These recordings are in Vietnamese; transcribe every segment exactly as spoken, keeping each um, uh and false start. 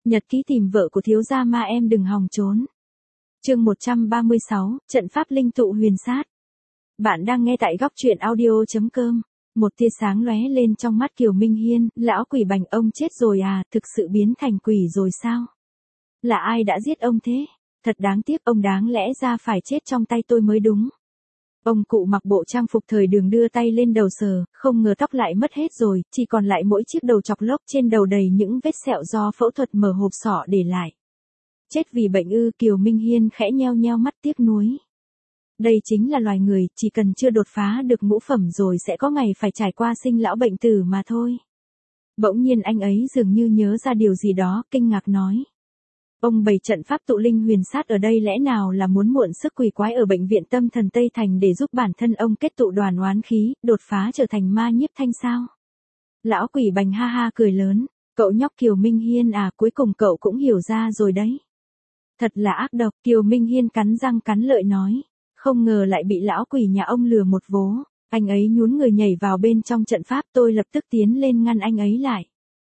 Nhật ký tìm vợ của thiếu gia ma em đừng hòng trốn. Chương một trăm ba mươi sáu, trận pháp linh tụ huyền sát. Bạn đang nghe tại góc truyện audio chấm com. Một tia sáng lóe lên trong mắt Kiều Minh Hiên, lão quỷ bành ông chết rồi à, thực sự biến thành quỷ rồi sao? Là ai đã giết ông thế? Thật đáng tiếc, ông đáng lẽ ra phải chết trong tay tôi mới đúng. Ông cụ mặc bộ trang phục thời đường đưa tay lên đầu sờ, không ngờ tóc lại mất hết rồi, chỉ còn lại mỗi chiếc đầu chọc lốc trên đầu đầy những vết sẹo do phẫu thuật mở hộp sọ để lại. Chết vì bệnh ư? Kiều Minh Hiên khẽ nheo nheo mắt tiếc nuối. Đây chính là loài người, chỉ cần chưa đột phá được ngũ phẩm rồi sẽ có ngày phải trải qua sinh lão bệnh tử mà thôi. Bỗng nhiên anh ấy dường như nhớ ra điều gì đó, kinh ngạc nói. Ông bày trận pháp tụ linh huyền sát ở đây lẽ nào là muốn mượn sức quỷ quái ở bệnh viện tâm thần Tây Thành để giúp bản thân ông kết tụ đoàn oán khí, đột phá trở thành ma nhiếp thanh sao? Lão quỷ bành ha ha cười lớn, cậu nhóc Kiều Minh Hiên à, cuối cùng cậu cũng hiểu ra rồi đấy. Thật là ác độc, Kiều Minh Hiên cắn răng cắn lợi nói, không ngờ lại bị lão quỷ nhà ông lừa một vố. Anh ấy nhún người nhảy vào bên trong trận pháp, tôi lập tức tiến lên ngăn anh ấy lại.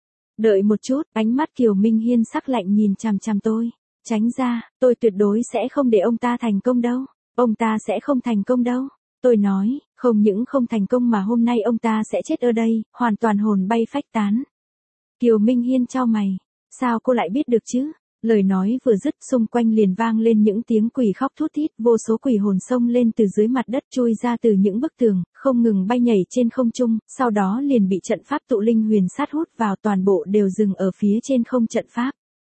Đợi một chút, ánh mắt Kiều Minh Hiên sắc lạnh nhìn chằm chằm tôi. Tránh ra, tôi tuyệt đối sẽ không để ông ta thành công đâu. Ông ta sẽ không thành công đâu. Tôi nói, không những không thành công mà hôm nay ông ta sẽ chết ở đây, hoàn toàn hồn bay phách tán. Kiều Minh Hiên chau mày. Sao cô lại biết được chứ? Lời nói vừa dứt, xung quanh liền vang lên những tiếng quỷ khóc thút thít, vô số quỷ hồn xông lên từ dưới mặt đất chui ra từ những bức tường, không ngừng bay nhảy trên không trung, sau đó liền bị trận pháp tụ linh huyền sát hút vào, toàn bộ đều dừng ở phía trên không trận pháp.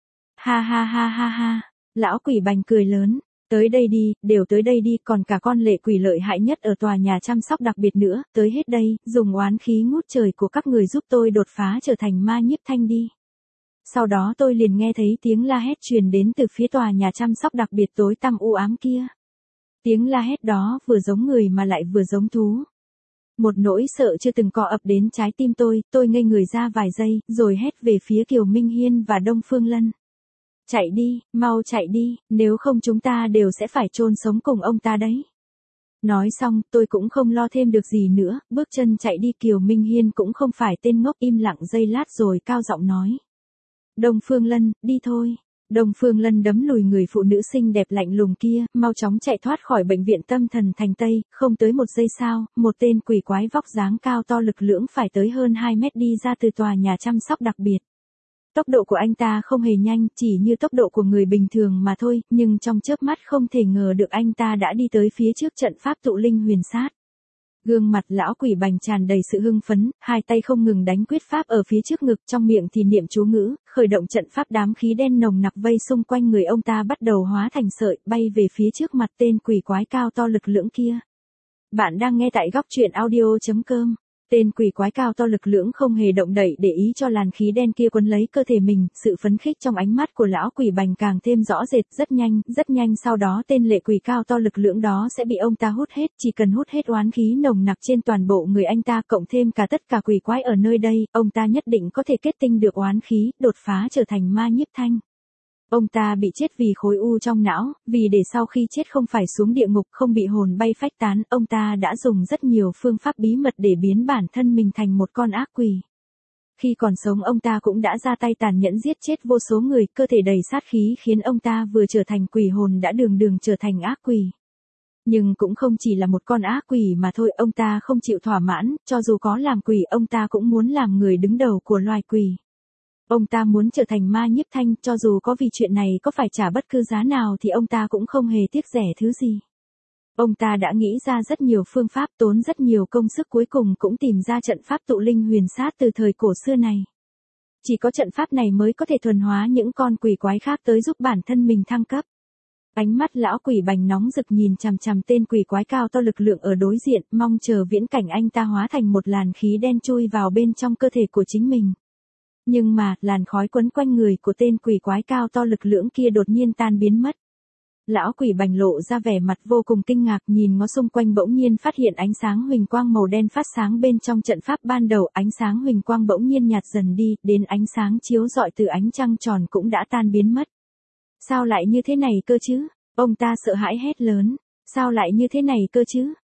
Ha ha ha ha ha, lão quỷ bành cười lớn, tới đây đi, đều tới đây đi, còn cả con lệ quỷ lợi hại nhất ở tòa nhà chăm sóc đặc biệt nữa, tới hết đây, dùng oán khí ngút trời của các người giúp tôi đột phá trở thành ma nhiếp thanh đi. Sau đó tôi liền nghe thấy tiếng la hét truyền đến từ phía tòa nhà chăm sóc đặc biệt tối tăm u ám kia. Tiếng la hét đó vừa giống người mà lại vừa giống thú. Một nỗi sợ chưa từng có ập đến trái tim tôi, tôi ngây người ra vài giây, rồi hét về phía Kiều Minh Hiên và Đông Phương Lân. Chạy đi, mau chạy đi, nếu không chúng ta đều sẽ phải chôn sống cùng ông ta đấy. Nói xong, tôi cũng không lo thêm được gì nữa, bước chân chạy đi. Kiều Minh Hiên cũng không phải tên ngốc, im lặng giây lát rồi cao giọng nói. Đông Phương Lân, đi thôi. Đông Phương Lân đấm lùi người phụ nữ xinh đẹp lạnh lùng kia, mau chóng chạy thoát khỏi bệnh viện tâm thần thành Tây, không tới một giây sau, một tên quỷ quái vóc dáng cao to lực lưỡng phải tới hơn hai mét đi ra từ tòa nhà chăm sóc đặc biệt. Tốc độ của anh ta không hề nhanh, chỉ như tốc độ của người bình thường mà thôi, nhưng trong chớp mắt không thể ngờ được anh ta đã đi tới phía trước trận pháp tụ linh huyền sát. Gương mặt lão quỷ bành tràn đầy sự hưng phấn, hai tay không ngừng đánh quyết pháp ở phía trước ngực, trong miệng thì niệm chú ngữ, khởi động trận pháp. Đám khí đen nồng nặc vây xung quanh người ông ta bắt đầu hóa thành sợi, bay về phía trước mặt tên quỷ quái cao to lực lưỡng kia. Bạn đang nghe tại góc truyện audio chấm com. Tên quỷ quái cao to lực lưỡng không hề động đậy để ý cho làn khí đen kia quấn lấy cơ thể mình, sự phấn khích trong ánh mắt của lão quỷ bành càng thêm rõ rệt. Rất nhanh, rất nhanh sau đó tên lệ quỷ cao to lực lưỡng đó sẽ bị ông ta hút hết, chỉ cần hút hết oán khí nồng nặc trên toàn bộ người anh ta, cộng thêm cả tất cả quỷ quái ở nơi đây, ông ta nhất định có thể kết tinh được oán khí, đột phá trở thành ma nhiếp thanh. Ông ta bị chết vì khối u trong não, vì để sau khi chết không phải xuống địa ngục, không bị hồn bay phách tán, ông ta đã dùng rất nhiều phương pháp bí mật để biến bản thân mình thành một con ác quỷ. Khi còn sống ông ta cũng đã ra tay tàn nhẫn giết chết vô số người, cơ thể đầy sát khí khiến ông ta vừa trở thành quỷ hồn đã đường đường trở thành ác quỷ. Nhưng cũng không chỉ là một con ác quỷ mà thôi, ông ta không chịu thỏa mãn, cho dù có làm quỷ ông ta cũng muốn làm người đứng đầu của loài quỷ. Ông ta muốn trở thành ma nhiếp thanh, cho dù có vì chuyện này có phải trả bất cứ giá nào thì ông ta cũng không hề tiếc rẻ thứ gì. Ông ta đã nghĩ ra rất nhiều phương pháp, tốn rất nhiều công sức, cuối cùng cũng tìm ra trận pháp tụ linh huyền sát từ thời cổ xưa này. Chỉ có trận pháp này mới có thể thuần hóa những con quỷ quái khác tới giúp bản thân mình thăng cấp. Ánh mắt lão quỷ bành nóng rực nhìn chằm chằm tên quỷ quái cao to lực lượng ở đối diện, mong chờ viễn cảnh anh ta hóa thành một làn khí đen chui vào bên trong cơ thể của chính mình. Nhưng mà, làn khói quấn quanh người của tên quỷ quái cao to lực lưỡng kia đột nhiên tan biến mất. Lão quỷ bành lộ ra vẻ mặt vô cùng kinh ngạc, nhìn ngó xung quanh bỗng nhiên phát hiện ánh sáng huỳnh quang màu đen phát sáng bên trong trận pháp. Ban đầu ánh sáng huỳnh quang bỗng nhiên nhạt dần đi, đến ánh sáng chiếu rọi từ ánh trăng tròn cũng đã tan biến mất. Sao lại như thế này cơ chứ? Ông ta sợ hãi hét lớn. Sao lại như thế này cơ chứ?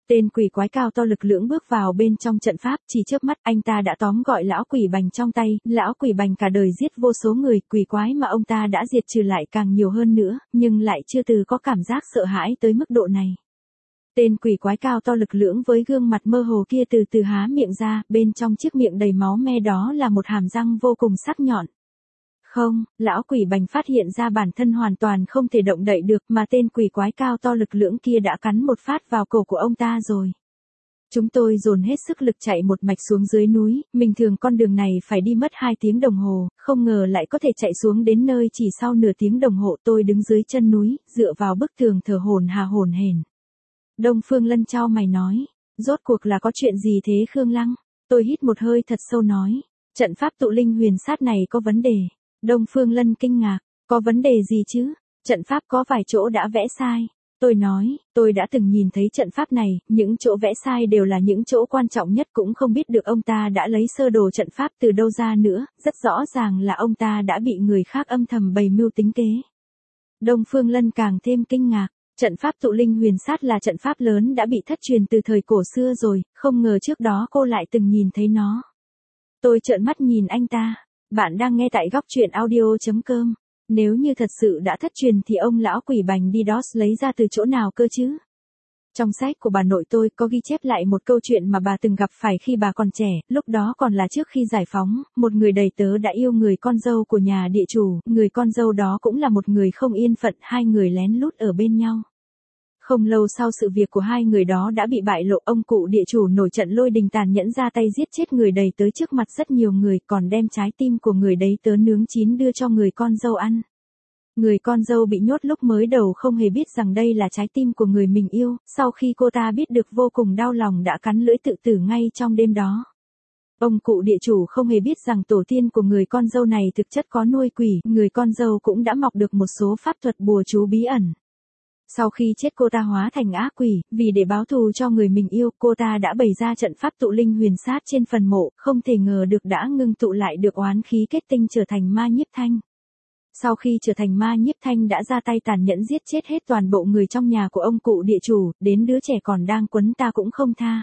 Tên quỷ quái cao to lực lưỡng bước vào bên trong trận pháp, chỉ chớp mắt anh ta đã tóm gọi lão quỷ bành trong tay, lão quỷ bành cả đời giết vô số người, quỷ quái mà ông ta đã diệt trừ lại càng nhiều hơn nữa, nhưng lại chưa từ có cảm giác sợ hãi tới mức độ này. Tên quỷ quái cao to lực lưỡng với gương mặt mơ hồ kia từ từ há miệng ra, bên trong chiếc miệng đầy máu me đó là một hàm răng vô cùng sắc nhọn. Không, lão quỷ bành phát hiện ra bản thân hoàn toàn không thể động đậy được mà tên quỷ quái cao to lực lưỡng kia đã cắn một phát vào cổ của ông ta rồi. Chúng tôi dồn hết sức lực chạy một mạch xuống dưới núi, bình thường con đường này phải đi mất hai tiếng đồng hồ, không ngờ lại có thể chạy xuống đến nơi chỉ sau nửa tiếng đồng hồ. Tôi đứng dưới chân núi, dựa vào bức tường thở hổn hà hổn hển. Đông Phương Lân chau mày nói, rốt cuộc là có chuyện gì thế Khương Lăng? Tôi hít một hơi thật sâu nói, trận pháp tụ linh huyền sát này có vấn đề. Đông Phương Lân kinh ngạc, có vấn đề gì chứ? Trận pháp có vài chỗ đã vẽ sai. Tôi nói, tôi đã từng nhìn thấy trận pháp này, những chỗ vẽ sai đều là những chỗ quan trọng nhất, cũng không biết được ông ta đã lấy sơ đồ trận pháp từ đâu ra nữa, rất rõ ràng là ông ta đã bị người khác âm thầm bày mưu tính kế. Đông Phương Lân càng thêm kinh ngạc, trận pháp tụ linh huyền sát là trận pháp lớn đã bị thất truyền từ thời cổ xưa rồi, không ngờ trước đó cô lại từng nhìn thấy nó. Tôi trợn mắt nhìn anh ta. Bạn đang nghe tại góc truyện audio chấm com. Nếu như thật sự đã thất truyền thì ông lão quỷ bành đi đó lấy ra từ chỗ nào cơ chứ? Trong sách của bà nội tôi có ghi chép lại một câu chuyện mà bà từng gặp phải khi bà còn trẻ, lúc đó còn là trước khi giải phóng, một người đầy tớ đã yêu người con dâu của nhà địa chủ, người con dâu đó cũng là một người không yên phận, hai người lén lút ở bên nhau. Không lâu sau sự việc của hai người đó đã bị bại lộ, ông cụ địa chủ nổi trận lôi đình tàn nhẫn ra tay giết chết người đầy tớ trước mặt rất nhiều người, còn đem trái tim của người đầy tớ nướng chín đưa cho người con dâu ăn. Người con dâu bị nhốt lúc mới đầu không hề biết rằng đây là trái tim của người mình yêu, sau khi cô ta biết được vô cùng đau lòng đã cắn lưỡi tự tử ngay trong đêm đó. Ông cụ địa chủ không hề biết rằng tổ tiên của người con dâu này thực chất có nuôi quỷ, người con dâu cũng đã mọc được một số pháp thuật bùa chú bí ẩn. Sau khi chết cô ta hóa thành ác quỷ, vì để báo thù cho người mình yêu, cô ta đã bày ra trận pháp tụ linh huyền sát trên phần mộ, không thể ngờ được đã ngưng tụ lại được oán khí kết tinh trở thành ma nhiếp thanh. Sau khi trở thành ma nhiếp thanh đã ra tay tàn nhẫn giết chết hết toàn bộ người trong nhà của ông cụ địa chủ, đến đứa trẻ còn đang quấn ta cũng không tha.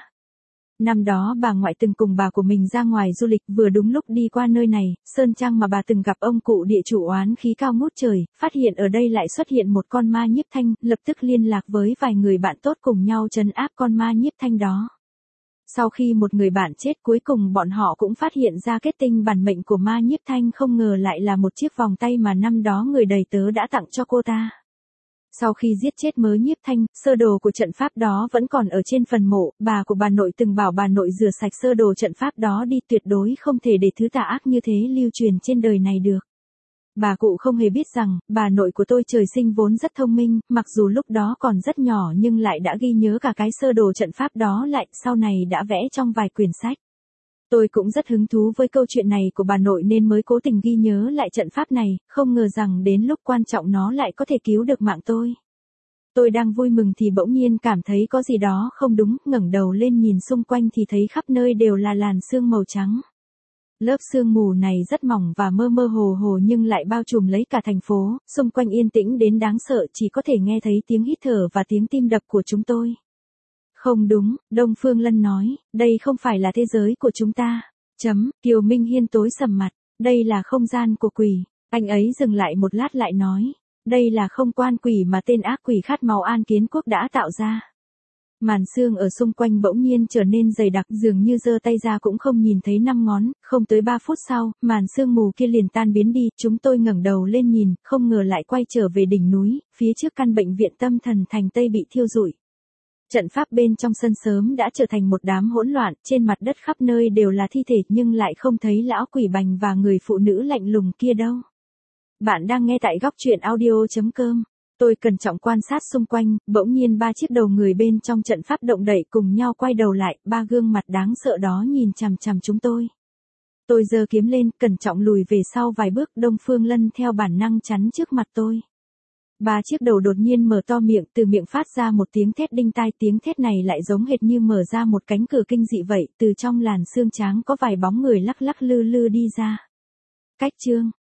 Năm đó bà ngoại từng cùng bà của mình ra ngoài du lịch, vừa đúng lúc đi qua nơi này, sơn trang mà bà từng gặp ông cụ địa chủ oán khí cao ngút trời, phát hiện ở đây lại xuất hiện một con ma nhiếp thanh, lập tức liên lạc với vài người bạn tốt cùng nhau trấn áp con ma nhiếp thanh đó. Sau khi một người bạn chết, cuối cùng bọn họ cũng phát hiện ra kết tinh bản mệnh của ma nhiếp thanh, không ngờ lại là một chiếc vòng tay mà năm đó người đầy tớ đã tặng cho cô ta. Sau khi giết chết mớ nhiếp thanh, sơ đồ của trận pháp đó vẫn còn ở trên phần mộ, bà của bà nội từng bảo bà nội rửa sạch sơ đồ trận pháp đó đi, tuyệt đối không thể để thứ tà ác như thế lưu truyền trên đời này được. Bà cụ không hề biết rằng, bà nội của tôi trời sinh vốn rất thông minh, mặc dù lúc đó còn rất nhỏ nhưng lại đã ghi nhớ cả cái sơ đồ trận pháp đó lại, sau này đã vẽ trong vài quyển sách. Tôi cũng rất hứng thú với câu chuyện này của bà nội nên mới cố tình ghi nhớ lại trận pháp này, không ngờ rằng đến lúc quan trọng nó lại có thể cứu được mạng tôi. Tôi đang vui mừng thì bỗng nhiên cảm thấy có gì đó không đúng, ngẩng đầu lên nhìn xung quanh thì thấy khắp nơi đều là làn sương màu trắng. Lớp sương mù này rất mỏng và mơ mơ hồ hồ nhưng lại bao trùm lấy cả thành phố, xung quanh yên tĩnh đến đáng sợ, chỉ có thể nghe thấy tiếng hít thở và tiếng tim đập của chúng tôi. Không đúng, Đông Phương Lân nói, đây không phải là thế giới của chúng ta. Chấm, Kiều Minh Hiên tối sầm mặt, đây là không gian của quỷ. Anh ấy dừng lại một lát lại nói, đây là không quan quỷ mà tên ác quỷ khát máu An Kiến Quốc đã tạo ra. Màn sương ở xung quanh bỗng nhiên trở nên dày đặc, dường như giơ tay ra cũng không nhìn thấy năm ngón, không tới ba phút sau, màn sương mù kia liền tan biến đi, chúng tôi ngẩng đầu lên nhìn, không ngờ lại quay trở về đỉnh núi, phía trước căn bệnh viện tâm thần thành Tây bị thiêu rụi. Trận pháp bên trong sân sớm đã trở thành một đám hỗn loạn, trên mặt đất khắp nơi đều là thi thể nhưng lại không thấy lão quỷ bành và người phụ nữ lạnh lùng kia đâu. Bạn đang nghe tại góc truyện audio chấm com. Tôi cẩn trọng quan sát xung quanh, bỗng nhiên ba chiếc đầu người bên trong trận pháp động đậy cùng nhau quay đầu lại, ba gương mặt đáng sợ đó nhìn chằm chằm chúng tôi. Tôi giơ kiếm lên, cẩn trọng lùi về sau vài bước, Đông Phương Lân theo bản năng chắn trước mặt tôi. Ba chiếc đầu đột nhiên mở to miệng, từ miệng phát ra một tiếng thét đinh tai, tiếng thét này lại giống hệt như mở ra một cánh cửa kinh dị vậy, từ trong làn xương trắng có vài bóng người lắc lắc lư lư đi ra. Cách chương